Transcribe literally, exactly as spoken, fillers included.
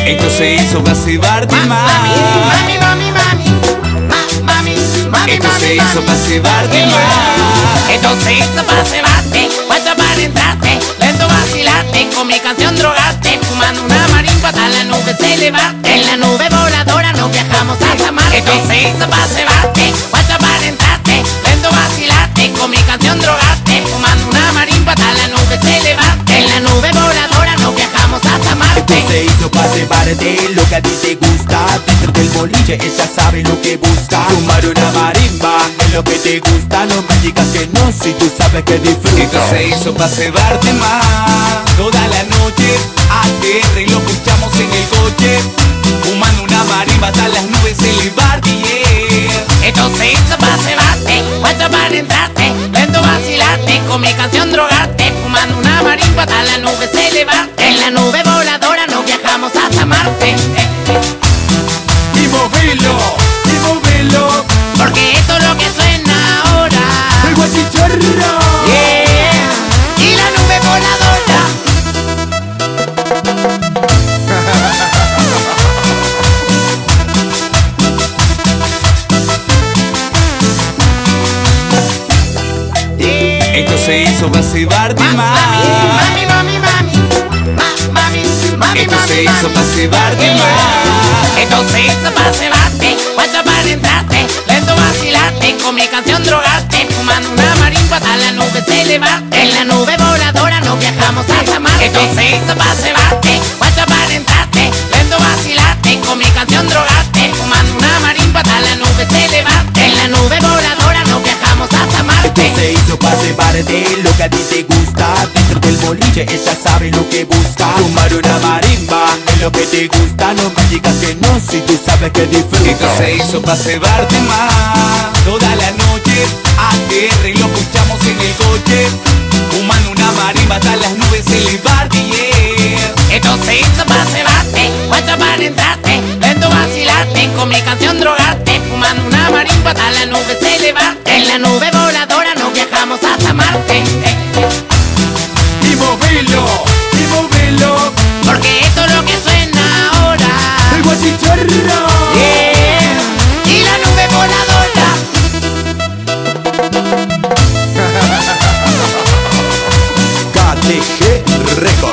Esto se hizo para cebarte más. Mami, mami, mami, mami, mami, mami. Esto se hizo para cebarte más. Esto se hizo para cebarte, puesto para entrarte, lento vacilarte, con mi canción drogarte, fumando una marimba hasta la nube se elevarte. En la nube voladora nos viajamos hasta Marte. Esto se hizo para cebarte, puesto para entrarte, lento vacilarte, con mi canción drogarte, fumando una marimba hasta la nube se elevarte. En la nube voladora nos viajamos hasta Marte. Esto se hizo para cebarte, lo que a ti te gusta. Dentro del boliche ella sabe lo que busca. Fumar una marimba es lo que te gusta. No me digas que no si tú sabes que disfrutas. Esto se hizo para cebarte más. Toda la noche A T R lo escuchamos en el coche, fumando una marimba hasta las nubes elevarte, yeah. Esto se hizo para cebarte, puesto para entrarte, lento vacilarte, con mi canción drogarte, fumando una marimba hasta la nube se elevarte. En la nube voladora nos viajamos hasta Marte. Y movilo, y movilo, Porque esto es lo que suena ahora. el guachichorro. Yeah. Y la nube voladora. Esto se hizo para cebarte más. Mami, mami, mami, mami, mami, mami. Esto se hizo para cebarte más. Esto se hizo para cebarte, puesto para entrarte, lento vacilarte, con mi canción drogarte, fumando una marimba hasta la nube se elevarte. En la nube voladora nos viajamos hasta Marte. Esto se hizo para cebarte, puesto para entrarte, lento vacilarte, con mi canción drogarte, fumando una marimba hasta la nube se elevarte. En la nube voladora nos viajamos hasta Marte. Esto se hizo para cebarte, lo que a ti te gusta. Dentro del boliche ella sabe lo que busca. Fumar una marimba es lo que te gusta. No me digas que no si tú sabes que disfrutas. Esto se hizo para cebarte más. Toda la noche A T R lo escuchamos en el coche, fumando una marimba hasta las nubes elevarte, yeah. Esto se hizo para cebarte, puesto para entrarte, lento vacilarte, con mi canción drogarte, fumando una marimba hasta la nube se elevarte. En la nube voladora nos viajamos hasta Marte. Y movilo, y movilo, Porque esto es lo que suena ahora. el guachichorro. Yeah. Y la nube voladora. K T G Records.